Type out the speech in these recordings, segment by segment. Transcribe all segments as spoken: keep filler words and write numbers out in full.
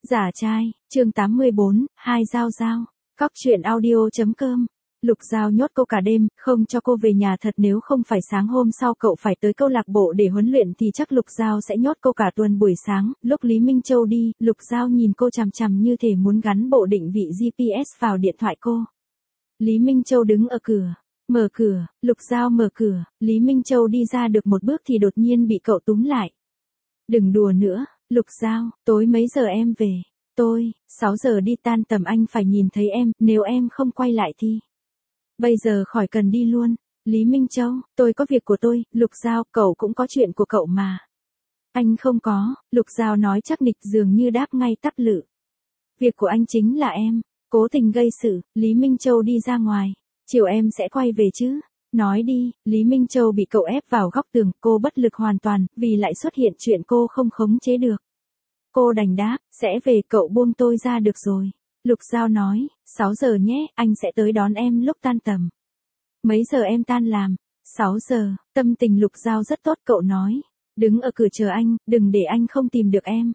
Giả trai, chương tám mươi bốn, hai Giao Giao. Cóc truyện audio.com. Lục Giao nhốt cô cả đêm, không cho cô về nhà thật, nếu không phải sáng hôm sau cậu phải tới câu lạc bộ để huấn luyện thì chắc Lục Giao sẽ nhốt cô cả tuần. Buổi sáng, lúc Lý Minh Châu đi, Lục Giao nhìn cô chằm chằm như thể muốn gắn bộ định vị giê pê ét vào điện thoại cô. Lý Minh Châu đứng ở cửa. Mở cửa, Lục Giao mở cửa, Lý Minh Châu đi ra được một bước thì đột nhiên bị cậu túm lại. Đừng đùa nữa, Lục Giao, tối mấy giờ em về? Tôi, sáu giờ đi, tan tầm anh phải nhìn thấy em, nếu em không quay lại thì... Bây giờ khỏi cần đi luôn. Lý Minh Châu, tôi có việc của tôi. Lục Giao, cậu cũng có chuyện của cậu mà. Anh không có, Lục Giao nói chắc nịch, dường như đáp ngay tắp lự. Việc của anh chính là em cố tình gây sự. Lý Minh Châu đi ra ngoài. Chiều em sẽ quay về chứ? Nói đi. Lý Minh Châu bị cậu ép vào góc tường, cô bất lực hoàn toàn, vì lại xuất hiện chuyện cô không khống chế được. Cô đành đáp, sẽ về, cậu buông tôi ra được rồi. Lục Giao nói, sáu giờ nhé, anh sẽ tới đón em lúc tan tầm. Mấy giờ em tan làm? sáu giờ, tâm tình Lục Giao rất tốt, cậu nói. Đứng ở cửa chờ anh, đừng để anh không tìm được em.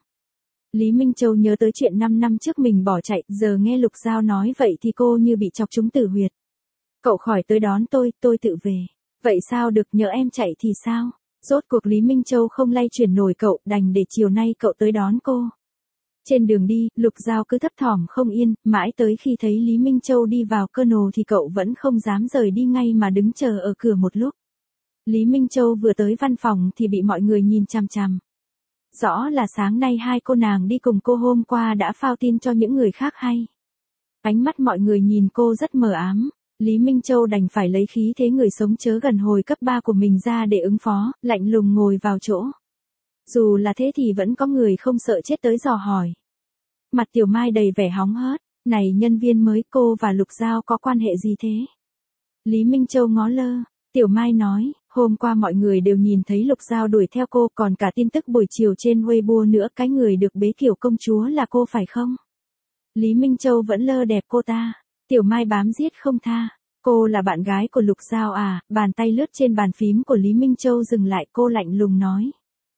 Lý Minh Châu nhớ tới chuyện năm năm trước mình bỏ chạy, giờ nghe Lục Giao nói vậy thì cô như bị chọc trúng tử huyệt. Cậu khỏi tới đón tôi, tôi tự về. Vậy sao được, nhỡ em chạy thì sao? Rốt cuộc Lý Minh Châu không lay chuyển nổi cậu, đành để chiều nay cậu tới đón cô. Trên đường đi, Lục Giao cứ thấp thỏm không yên, mãi tới khi thấy Lý Minh Châu đi vào Colonel thì cậu vẫn không dám rời đi ngay mà đứng chờ ở cửa một lúc. Lý Minh Châu vừa tới văn phòng thì bị mọi người nhìn chằm chằm. Rõ là sáng nay hai cô nàng đi cùng cô hôm qua đã phao tin cho những người khác hay. Ánh mắt mọi người nhìn cô rất mờ ám. Lý Minh Châu đành phải lấy khí thế người sống chớ gần hồi cấp ba của mình ra để ứng phó, lạnh lùng ngồi vào chỗ. Dù là thế thì vẫn có người không sợ chết tới dò hỏi. Mặt Tiểu Mai đầy vẻ hóng hớt, này nhân viên mới, cô và Lục Giao có quan hệ gì thế? Lý Minh Châu ngó lơ, Tiểu Mai nói, hôm qua mọi người đều nhìn thấy Lục Giao đuổi theo cô, còn cả tin tức buổi chiều trên Weibo nữa, cái người được bế kiểu công chúa là cô phải không? Lý Minh Châu vẫn lơ đẹp cô ta. Tiểu Mai bám giết không tha. Cô là bạn gái của Lục Giao à? Bàn tay lướt trên bàn phím của Lý Minh Châu dừng lại, cô lạnh lùng nói.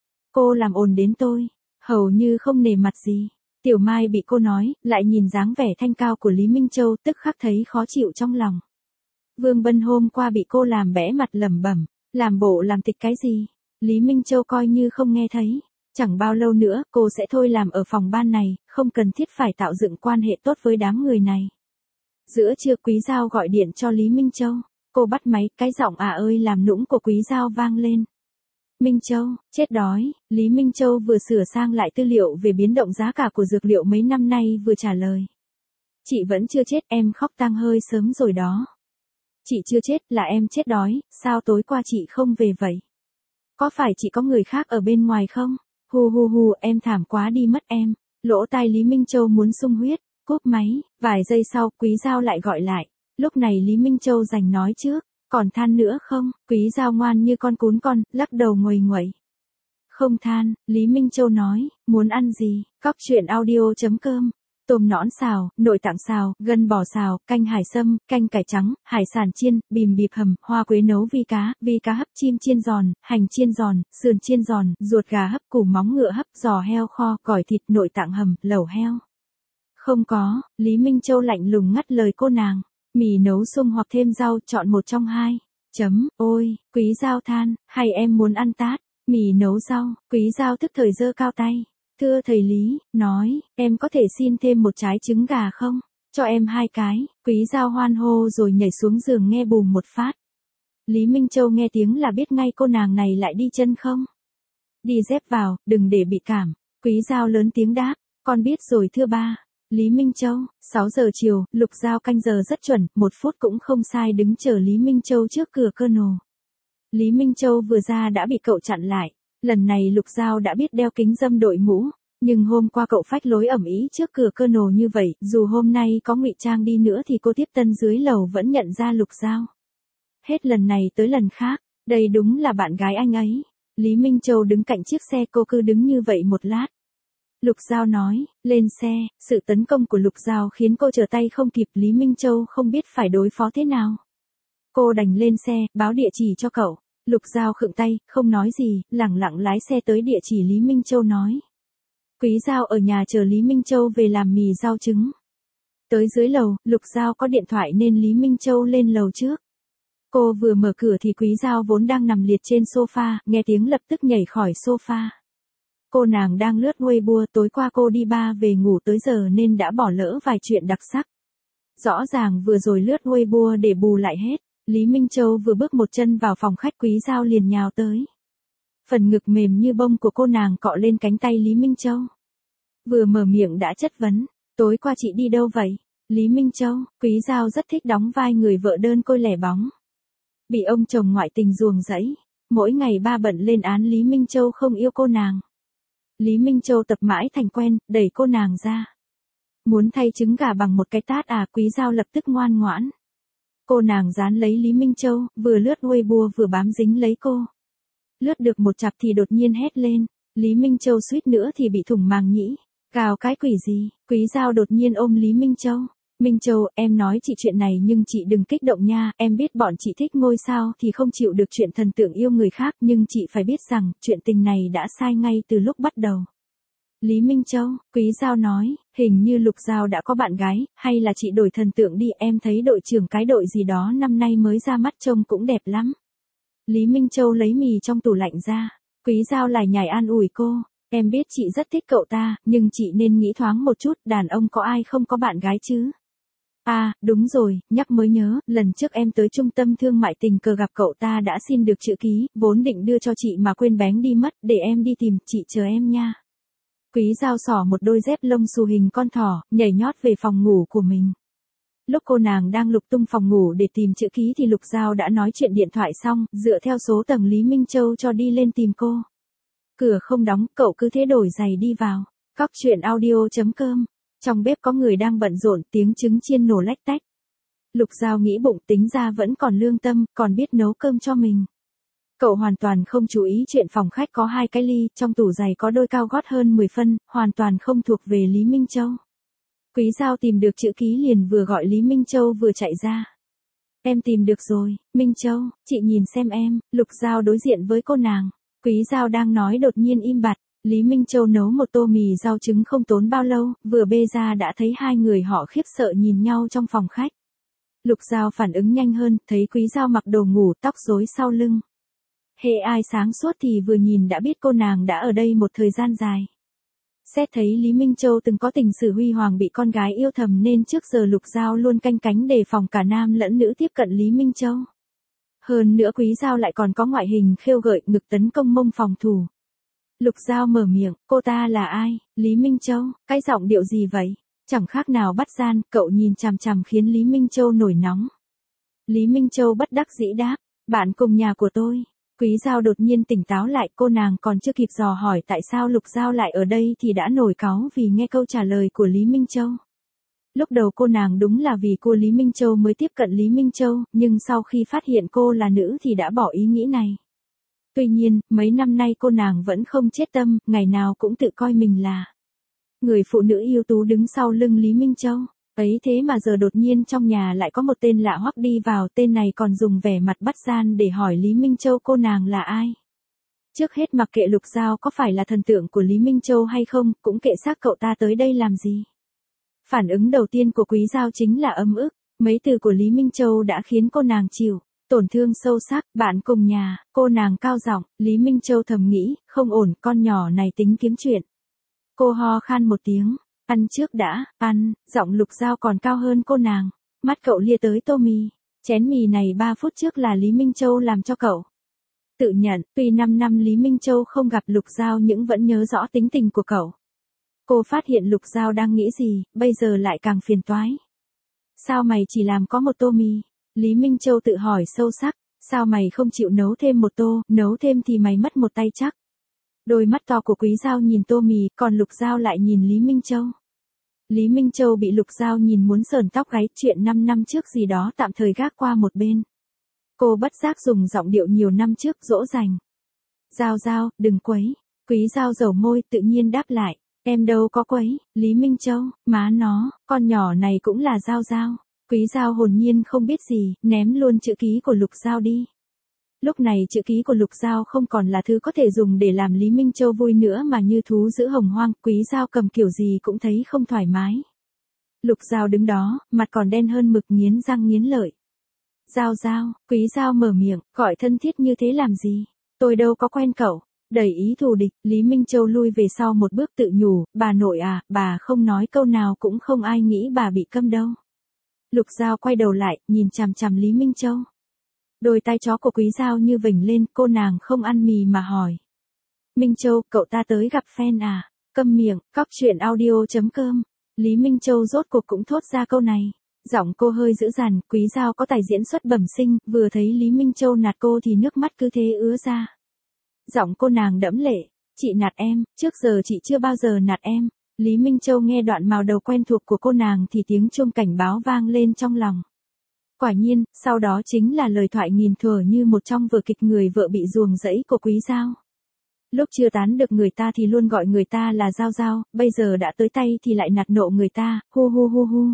Cô làm ồn đến tôi, hầu như không nể mặt gì. Tiểu Mai bị cô nói, lại nhìn dáng vẻ thanh cao của Lý Minh Châu, tức khắc thấy khó chịu trong lòng. Vương Bân hôm qua bị cô làm bẽ mặt lẩm bẩm, làm bộ làm tịch cái gì? Lý Minh Châu coi như không nghe thấy. Chẳng bao lâu nữa, cô sẽ thôi làm ở phòng ban này, không cần thiết phải tạo dựng quan hệ tốt với đám người này. Giữa trưa Quý Giao gọi điện cho Lý Minh Châu. Cô bắt máy, cái giọng à ơi làm nũng của Quý Giao vang lên. Minh Châu, chết đói. Lý Minh Châu vừa sửa sang lại tư liệu về biến động giá cả của dược liệu mấy năm nay vừa trả lời. Chị vẫn chưa chết, em khóc tang hơi sớm rồi đó. Chị chưa chết, là em chết đói, sao tối qua chị không về vậy? Có phải chị có người khác ở bên ngoài không? Hu hu hu, em thảm quá đi mất em. Lỗ tai Lý Minh Châu muốn sung huyết. Cúp máy, vài giây sau, Quý Giao lại gọi lại. Lúc này Lý Minh Châu giành nói trước, còn than nữa không? Quý Giao ngoan như con cún con, lắc đầu nguầy nguậy. Không than, Lý Minh Châu nói, muốn ăn gì? Cóc truyện audio.com. Tôm nõn xào, nội tạng xào, gân bò xào, canh hải sâm, canh cải trắng, hải sản chiên, bìm bịp hầm, hoa quế nấu vi cá, vi cá hấp, chim chiên giòn, hành chiên giòn, sườn chiên giòn, ruột gà hấp, củ móng ngựa hấp, giò heo kho, gỏi thịt, nội tạng hầm, lẩu heo. Không có, Lý Minh Châu lạnh lùng ngắt lời cô nàng. Mì nấu sung hoặc thêm rau, chọn một trong hai. Chấm, ôi, Quý Giao than, hay em muốn ăn tát? Mì nấu rau, Quý Giao tức thời giơ cao tay. Thưa thầy Lý, nói, em có thể xin thêm một trái trứng gà không? Cho em hai cái. Quý Giao hoan hô rồi nhảy xuống giường nghe bùm một phát. Lý Minh Châu nghe tiếng là biết ngay cô nàng này lại đi chân không? Đi dép vào, đừng để bị cảm. Quý Giao lớn tiếng đáp, con biết rồi thưa ba. Lý Minh Châu, sáu giờ chiều, Lục Giao canh giờ rất chuẩn, một phút cũng không sai đứng chờ Lý Minh Châu trước cửa Colonel. Lý Minh Châu vừa ra đã bị cậu chặn lại. Lần này Lục Giao đã biết đeo kính râm đội mũ, nhưng hôm qua cậu phách lối ầm ĩ trước cửa Colonel như vậy, dù hôm nay có ngụy trang đi nữa thì cô tiếp tân dưới lầu vẫn nhận ra Lục Giao. Hết lần này tới lần khác, đây đúng là bạn gái anh ấy. Lý Minh Châu đứng cạnh chiếc xe, cô cứ đứng như vậy một lát. Lục Giao nói, lên xe. Sự tấn công của Lục Giao khiến cô trở tay không kịp, Lý Minh Châu không biết phải đối phó thế nào. Cô đành lên xe, báo địa chỉ cho cậu. Lục Giao khựng tay, không nói gì, lẳng lặng lái xe tới địa chỉ Lý Minh Châu nói. Quý Giao ở nhà chờ Lý Minh Châu về làm mì rau trứng. Tới dưới lầu, Lục Giao có điện thoại nên Lý Minh Châu lên lầu trước. Cô vừa mở cửa thì Quý Giao vốn đang nằm liệt trên sofa, nghe tiếng lập tức nhảy khỏi sofa. Cô nàng đang lướt Weibo, tối qua cô đi bar về ngủ tới giờ nên đã bỏ lỡ vài chuyện đặc sắc. Rõ ràng vừa rồi lướt Weibo để bù lại hết. Lý Minh Châu vừa bước một chân vào phòng khách, Quý Giao liền nhào tới. Phần ngực mềm như bông của cô nàng cọ lên cánh tay Lý Minh Châu. Vừa mở miệng đã chất vấn, tối qua chị đi đâu vậy? Lý Minh Châu, Quý Giao rất thích đóng vai người vợ đơn côi lẻ bóng. Bị ông chồng ngoại tình ruồng rẫy, mỗi ngày ba bận lên án Lý Minh Châu không yêu cô nàng. Lý Minh Châu tập mãi thành quen, đẩy cô nàng ra. Muốn thay trứng gà bằng một cái tát à? Quý Giao lập tức ngoan ngoãn. Cô nàng dán lấy Lý Minh Châu, vừa lướt Weibo vừa bám dính lấy cô. Lướt được một chặp thì đột nhiên hét lên, Lý Minh Châu suýt nữa thì bị thủng màng nhĩ. Cào cái quỷ gì? Quý Giao đột nhiên ôm Lý Minh Châu. Minh Châu, em nói chị chuyện này nhưng chị đừng kích động nha, em biết bọn chị thích ngôi sao thì không chịu được chuyện thần tượng yêu người khác, nhưng chị phải biết rằng, chuyện tình này đã sai ngay từ lúc bắt đầu. Lý Minh Châu, Quý Giao nói, hình như Lục Giao đã có bạn gái, hay là chị đổi thần tượng đi, em thấy đội trưởng cái đội gì đó năm nay mới ra mắt trông cũng đẹp lắm. Lý Minh Châu lấy mì trong tủ lạnh ra, Quý Giao lại nhảy an ủi cô, em biết chị rất thích cậu ta, nhưng chị nên nghĩ thoáng một chút, đàn ông có ai không có bạn gái chứ? À, đúng rồi, nhắc mới nhớ, lần trước em tới trung tâm thương mại tình cờ gặp cậu ta đã xin được chữ ký, vốn định đưa cho chị mà quên bén đi mất, để em đi tìm, chị chờ em nha. Quý Giao xỏ một đôi dép lông xù hình con thỏ, nhảy nhót về phòng ngủ của mình. Lúc cô nàng đang lục tung phòng ngủ để tìm chữ ký thì Lục Giao đã nói chuyện điện thoại xong, dựa theo số tầng Lý Minh Châu cho đi lên tìm cô. Cửa không đóng, cậu cứ thế đổi giày đi vào. Cóc truyện audio chấm com. Trong bếp có người đang bận rộn, tiếng trứng chiên nổ lách tách. Lục Giao nghĩ bụng, tính ra vẫn còn lương tâm, còn biết nấu cơm cho mình. Cậu hoàn toàn không chú ý chuyện phòng khách có hai cái ly, trong tủ giày có đôi cao gót hơn mười phân, hoàn toàn không thuộc về Lý Minh Châu. Quý Giao tìm được chữ ký liền vừa gọi Lý Minh Châu vừa chạy ra. Em tìm được rồi, Minh Châu, chị nhìn xem em. Lục Giao đối diện với cô nàng. Quý Giao đang nói đột nhiên im bặt. Lý Minh Châu nấu một tô mì rau trứng không tốn bao lâu, vừa bê ra đã thấy hai người họ khiếp sợ nhìn nhau trong phòng khách. Lục Giao phản ứng nhanh hơn, thấy Quý Giao mặc đồ ngủ, tóc rối sau lưng. Hễ ai sáng suốt thì vừa nhìn đã biết cô nàng đã ở đây một thời gian dài. Xét thấy Lý Minh Châu từng có tình sử huy hoàng bị con gái yêu thầm nên trước giờ Lục Giao luôn canh cánh đề phòng cả nam lẫn nữ tiếp cận Lý Minh Châu. Hơn nữa Quý Giao lại còn có ngoại hình khêu gợi, ngực tấn công mông phòng thủ. Lục Giao mở miệng, cô ta là ai? Lý Minh Châu, cái giọng điệu gì vậy? Chẳng khác nào bắt gian, cậu nhìn chằm chằm khiến Lý Minh Châu nổi nóng. Lý Minh Châu bất đắc dĩ đáp, bạn cùng nhà của tôi. Quý Giao đột nhiên tỉnh táo lại, cô nàng còn chưa kịp dò hỏi tại sao Lục Giao lại ở đây thì đã nổi cáu vì nghe câu trả lời của Lý Minh Châu. Lúc đầu cô nàng đúng là vì cô Lý Minh Châu mới tiếp cận Lý Minh Châu, nhưng sau khi phát hiện cô là nữ thì đã bỏ ý nghĩ này. Tuy nhiên, mấy năm nay cô nàng vẫn không chết tâm, ngày nào cũng tự coi mình là người phụ nữ ưu tú đứng sau lưng Lý Minh Châu. Ấy thế mà giờ đột nhiên trong nhà lại có một tên lạ hoắc đi vào, tên này còn dùng vẻ mặt bắt gian để hỏi Lý Minh Châu cô nàng là ai. Trước hết mặc kệ Lục Giao có phải là thần tượng của Lý Minh Châu hay không, cũng kệ xác cậu ta tới đây làm gì. Phản ứng đầu tiên của Quý Giao chính là ấm ức, mấy từ của Lý Minh Châu đã khiến cô nàng chịu tổn thương sâu sắc. Bạn cùng nhà, cô nàng cao giọng. Lý Minh Châu thầm nghĩ, không ổn, con nhỏ này tính kiếm chuyện. Cô ho khan một tiếng, ăn trước đã, ăn. Giọng Lục Giao còn cao hơn cô nàng. Mắt cậu lia tới tô mì, chén mì này ba phút trước là Lý Minh Châu làm cho cậu. Tự nhận, tuy năm năm Lý Minh Châu không gặp Lục Giao nhưng vẫn nhớ rõ tính tình của cậu. Cô phát hiện Lục Giao đang nghĩ gì, bây giờ lại càng phiền toái. Sao mày chỉ làm có một tô mì? Lý Minh Châu tự hỏi sâu sắc, sao mày không chịu nấu thêm một tô, nấu thêm thì mày mất một tay chắc. Đôi mắt to của Quý Giao nhìn tô mì, còn Lục Giao lại nhìn Lý Minh Châu. Lý Minh Châu bị Lục Giao nhìn muốn sờn tóc gáy, chuyện năm năm trước gì đó tạm thời gác qua một bên. Cô bất giác dùng giọng điệu nhiều năm trước dỗ dành. Giao Giao, đừng quấy. Quý Giao dầu môi tự nhiên đáp lại, em đâu có quấy. Lý Minh Châu, má nó, con nhỏ này cũng là Giao Giao. Quý Giao hồn nhiên không biết gì, ném luôn chữ ký của Lục Giao đi. Lúc này chữ ký của Lục Giao không còn là thứ có thể dùng để làm Lý Minh Châu vui nữa mà như thú giữ hồng hoang, Quý Giao cầm kiểu gì cũng thấy không thoải mái. Lục Giao đứng đó, mặt còn đen hơn mực, nghiến răng nghiến lợi. Giao Giao, Quý Giao mở miệng, gọi thân thiết như thế làm gì? Tôi đâu có quen cậu. Đầy ý thù địch, Lý Minh Châu lui về sau một bước tự nhủ, bà nội à, bà không nói câu nào cũng không ai nghĩ bà bị câm đâu. Lục Giao quay đầu lại, nhìn chằm chằm Lý Minh Châu. Đôi tay chó của Quý Giao như vểnh lên, cô nàng không ăn mì mà hỏi. Minh Châu, cậu ta tới gặp fan à? Câm miệng, cóc truyện audio chấm com. Lý Minh Châu rốt cuộc cũng thốt ra câu này. Giọng cô hơi dữ dằn, Quý Giao có tài diễn xuất bẩm sinh, vừa thấy Lý Minh Châu nạt cô thì nước mắt cứ thế ứa ra. Giọng cô nàng đẫm lệ, chị nạt em, trước giờ chị chưa bao giờ nạt em. Lý Minh Châu nghe đoạn mào đầu quen thuộc của cô nàng thì tiếng chuông cảnh báo vang lên trong lòng. Quả nhiên, sau đó chính là lời thoại nghìn thuở như một trong vở kịch người vợ bị ruồng rẫy của Quý Giao. Lúc chưa tán được người ta thì luôn gọi người ta là Giao Giao, bây giờ đã tới tay thì lại nạt nộ người ta, hu hu hu hu.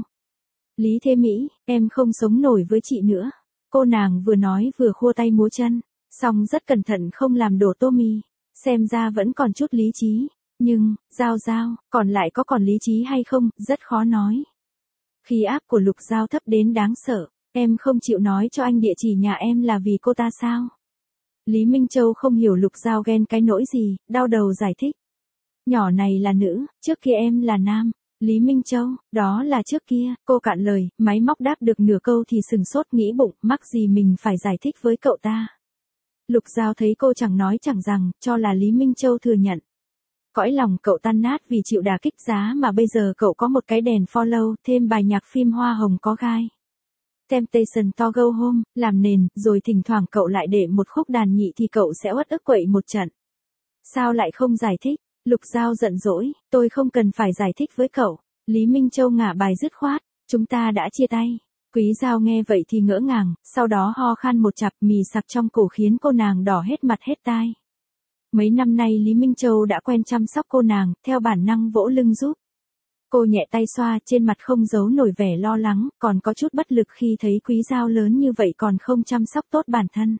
Lý Thế Mỹ, em không sống nổi với chị nữa. Cô nàng vừa nói vừa khua tay múa chân, song rất cẩn thận không làm đổ tô mì, xem ra vẫn còn chút lý trí. Nhưng, Giao Giao, còn lại có còn lý trí hay không, rất khó nói. Khí áp của Lục Giao thấp đến đáng sợ, em không chịu nói cho anh địa chỉ nhà em là vì cô ta sao? Lý Minh Châu không hiểu Lục Giao ghen cái nỗi gì, đau đầu giải thích. Nhỏ này là nữ, trước kia em là nam. Lý Minh Châu, đó là trước kia, cô cạn lời, máy móc đáp được nửa câu thì sừng sốt nghĩ bụng, mắc gì mình phải giải thích với cậu ta. Lục Giao thấy cô chẳng nói chẳng rằng, cho là Lý Minh Châu thừa nhận. Cõi lòng cậu tan nát vì chịu đả kích giá mà bây giờ cậu có một cái đèn follow, thêm bài nhạc phim Hoa Hồng có gai. Temptation to go home, làm nền, rồi thỉnh thoảng cậu lại để một khúc đàn nhị thì cậu sẽ uất ức quậy một trận. Sao lại không giải thích? Lục Giao giận dỗi, tôi không cần phải giải thích với cậu. Lý Minh Châu ngả bài dứt khoát, chúng ta đã chia tay. Quý Giao nghe vậy thì ngỡ ngàng, sau đó ho khan một chặp, mì sặc trong cổ khiến cô nàng đỏ hết mặt hết tai. Mấy năm nay Lý Minh Châu đã quen chăm sóc cô nàng, theo bản năng vỗ lưng giúp. Cô nhẹ tay xoa, trên mặt không giấu nổi vẻ lo lắng, còn có chút bất lực khi thấy Quý Giao lớn như vậy còn không chăm sóc tốt bản thân.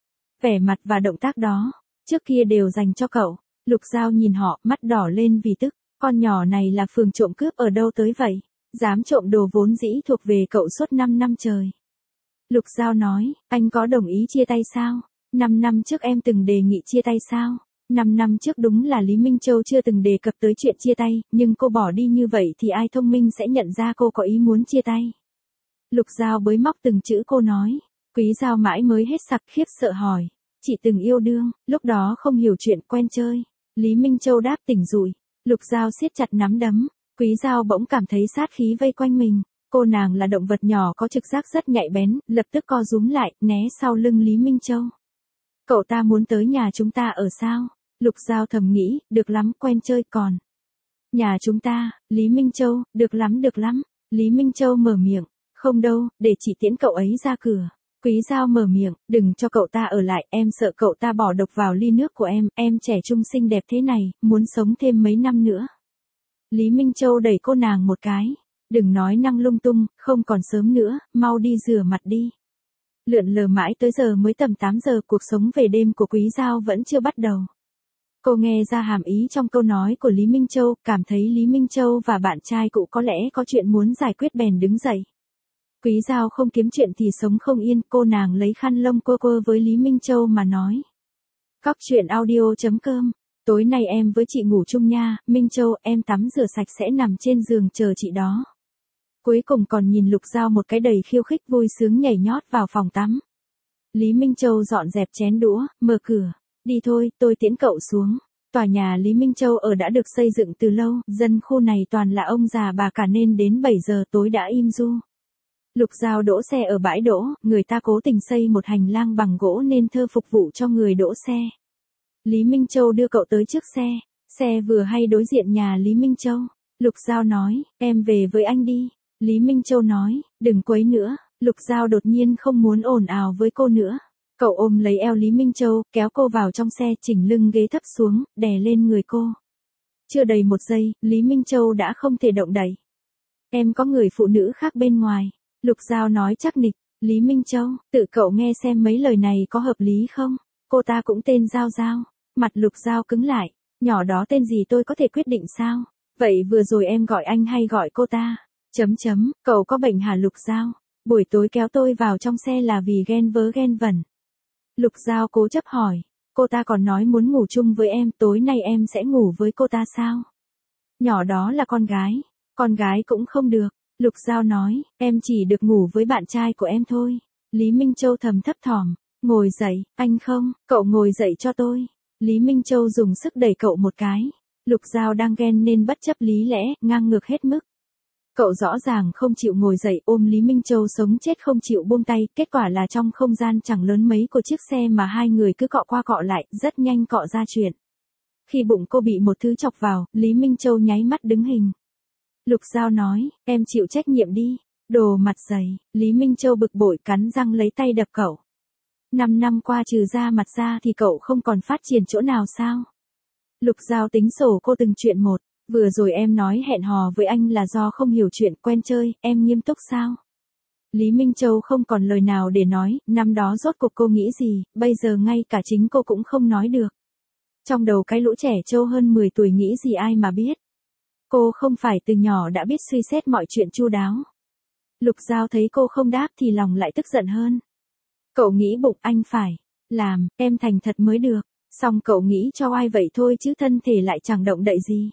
Vẻ mặt và động tác đó, trước kia đều dành cho cậu. Lục Giao nhìn họ, mắt đỏ lên vì tức, con nhỏ này là phường trộm cướp ở đâu tới vậy, dám trộm đồ vốn dĩ thuộc về cậu suốt năm năm trời. Lục Giao nói, anh có đồng ý chia tay sao? năm năm trước em từng đề nghị chia tay sao? năm năm trước đúng là Lý Minh Châu chưa từng đề cập tới chuyện chia tay, nhưng cô bỏ đi như vậy thì ai thông minh sẽ nhận ra cô có ý muốn chia tay. Lục Giao bới móc từng chữ cô nói, Quý Giao mãi mới hết sặc, khiếp sợ hỏi, chị từng yêu đương, lúc đó không hiểu chuyện, quen chơi. Lý Minh Châu đáp tỉnh rụi. Lục Giao siết chặt nắm đấm, Quý Giao bỗng cảm thấy sát khí vây quanh mình. Cô nàng là động vật nhỏ có trực giác rất nhạy bén, lập tức co rúm lại, né sau lưng Lý Minh Châu. Cậu ta muốn tới nhà chúng ta ở sao? Lục Giao thầm nghĩ, được lắm, quen chơi còn. Nhà chúng ta, Lý Minh Châu, được lắm được lắm. Lý Minh Châu mở miệng, không đâu, để chị tiễn cậu ấy ra cửa. Quý Giao mở miệng, đừng cho cậu ta ở lại, em sợ cậu ta bỏ độc vào ly nước của em, em trẻ trung xinh đẹp thế này, muốn sống thêm mấy năm nữa. Lý Minh Châu đẩy cô nàng một cái, đừng nói năng lung tung, không còn sớm nữa, mau đi rửa mặt đi. Lượn lờ mãi tới giờ mới tầm tám giờ, cuộc sống về đêm của Quý Giao vẫn chưa bắt đầu. Cô nghe ra hàm ý trong câu nói của Lý Minh Châu, cảm thấy Lý Minh Châu và bạn trai cũ có lẽ có chuyện muốn giải quyết bèn đứng dậy. Quý Giao không kiếm chuyện thì sống không yên, cô nàng lấy khăn lông cô cô với Lý Minh Châu mà nói. Cóc truyện audio chấm com, tối nay em với chị ngủ chung nha, Minh Châu, em tắm rửa sạch sẽ nằm trên giường chờ chị đó. Cuối cùng còn nhìn Lục Giao một cái đầy khiêu khích vui sướng nhảy nhót vào phòng tắm. Lý Minh Châu dọn dẹp chén đũa, mở cửa, đi thôi, tôi tiễn cậu xuống. Tòa nhà Lý Minh Châu ở đã được xây dựng từ lâu, dân khu này toàn là ông già bà cả nên đến bảy giờ tối đã im du. Lục Giao đỗ xe ở bãi đỗ, người ta cố tình xây một hành lang bằng gỗ nên thơ phục vụ cho người đỗ xe. Lý Minh Châu đưa cậu tới trước xe, xe vừa hay đối diện nhà Lý Minh Châu. Lục Giao nói, em về với anh đi. Lý Minh Châu nói, đừng quấy nữa. Lục Giao đột nhiên không muốn ồn ào với cô nữa. Cậu ôm lấy eo Lý Minh Châu, kéo cô vào trong xe, chỉnh lưng ghế thấp xuống, đè lên người cô. Chưa đầy một giây, Lý Minh Châu đã không thể động đậy. Em có người phụ nữ khác bên ngoài. Lục Giao nói chắc nịch. Lý Minh Châu, tự cậu nghe xem mấy lời này có hợp lý không? Cô ta cũng tên Giao Giao. Mặt Lục Giao cứng lại. Nhỏ đó tên gì tôi có thể quyết định sao? Vậy vừa rồi em gọi anh hay gọi cô ta? Chấm chấm, cậu có bệnh hả Lục Giao? Buổi tối kéo tôi vào trong xe là vì ghen vớ ghen vẩn. Lục Giao cố chấp hỏi. Cô ta còn nói muốn ngủ chung với em, tối nay em sẽ ngủ với cô ta sao? Nhỏ đó là con gái. Con gái cũng không được. Lục Giao nói, em chỉ được ngủ với bạn trai của em thôi. Lý Minh Châu thầm thấp thỏm. Ngồi dậy, anh không, cậu ngồi dậy cho tôi. Lý Minh Châu dùng sức đẩy cậu một cái. Lục Giao đang ghen nên bất chấp lý lẽ, ngang ngược hết mức. Cậu rõ ràng không chịu ngồi dậy ôm Lý Minh Châu sống chết không chịu buông tay, kết quả là trong không gian chẳng lớn mấy của chiếc xe mà hai người cứ cọ qua cọ lại, rất nhanh cọ ra chuyện. Khi bụng cô bị một thứ chọc vào, Lý Minh Châu nháy mắt đứng hình. Lục Giao nói, em chịu trách nhiệm đi. Đồ mặt dày, Lý Minh Châu bực bội cắn răng lấy tay đập cậu. Năm năm qua trừ ra mặt ra thì cậu không còn phát triển chỗ nào sao? Lục Giao tính sổ cô từng chuyện một. Vừa rồi em nói hẹn hò với anh là do không hiểu chuyện quen chơi, em nghiêm túc sao? Lý Minh Châu không còn lời nào để nói, năm đó rốt cuộc cô nghĩ gì, bây giờ ngay cả chính cô cũng không nói được. Trong đầu cái lũ trẻ trâu hơn mười tuổi nghĩ gì ai mà biết. Cô không phải từ nhỏ đã biết suy xét mọi chuyện chu đáo. Lục Giao thấy cô không đáp thì lòng lại tức giận hơn. Cậu nghĩ bụng anh phải làm, em thành thật mới được. Xong cậu nghĩ cho ai vậy thôi chứ thân thể lại chẳng động đậy gì.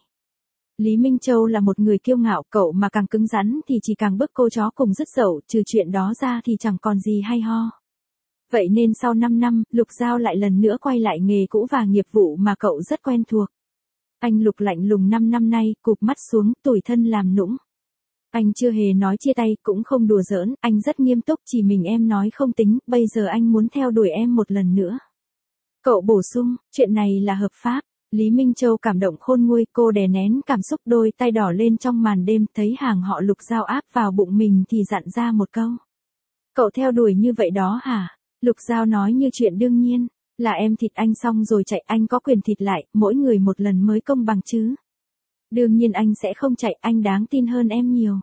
Lý Minh Châu là một người kiêu ngạo, cậu mà càng cứng rắn thì chỉ càng bức cô chó cùng dứt dậu, trừ chuyện đó ra thì chẳng còn gì hay ho. Vậy nên sau năm năm, Lục Giao lại lần nữa quay lại nghề cũ và nghiệp vụ mà cậu rất quen thuộc. Anh Lục lạnh lùng năm năm nay, cụp mắt xuống, tủi thân làm nũng. Anh chưa hề nói chia tay, cũng không đùa giỡn, anh rất nghiêm túc, chỉ mình em nói không tính, bây giờ anh muốn theo đuổi em một lần nữa. Cậu bổ sung, chuyện này là hợp pháp. Lý Minh Châu cảm động khôn nguôi, cô đè nén cảm xúc đôi tay đỏ lên trong màn đêm, thấy hàng họ Lục Giao áp vào bụng mình thì dặn ra một câu. Cậu theo đuổi như vậy đó hả? Lục Giao nói như chuyện đương nhiên, là em thịt anh xong rồi chạy, anh có quyền thịt lại, mỗi người một lần mới công bằng chứ. Đương nhiên anh sẽ không chạy, anh đáng tin hơn em nhiều.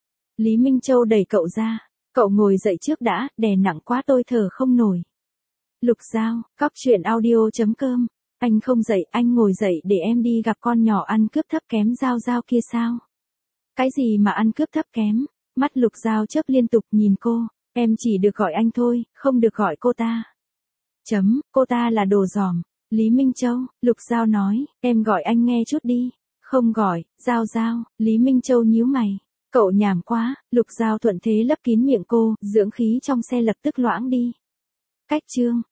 Lý Minh Châu đẩy cậu ra, cậu ngồi dậy trước đã, đè nặng quá tôi thở không nổi. Lục Giao, cóc truyện audio chấm com. Anh không dậy, anh ngồi dậy để em đi gặp con nhỏ ăn cướp thấp kém Giao Giao kia sao? Cái gì mà ăn cướp thấp kém? Mắt Lục Giao chớp liên tục nhìn cô, em chỉ được gọi anh thôi, không được gọi cô ta. Chấm, cô ta là đồ giòm. Lý Minh Châu, Lục Giao nói, em gọi anh nghe chút đi. Không gọi, Giao Giao, Lý Minh Châu nhíu mày. Cậu nhảm quá, Lục Giao thuận thế lấp kín miệng cô, dưỡng khí trong xe lập tức loãng đi. Cách chương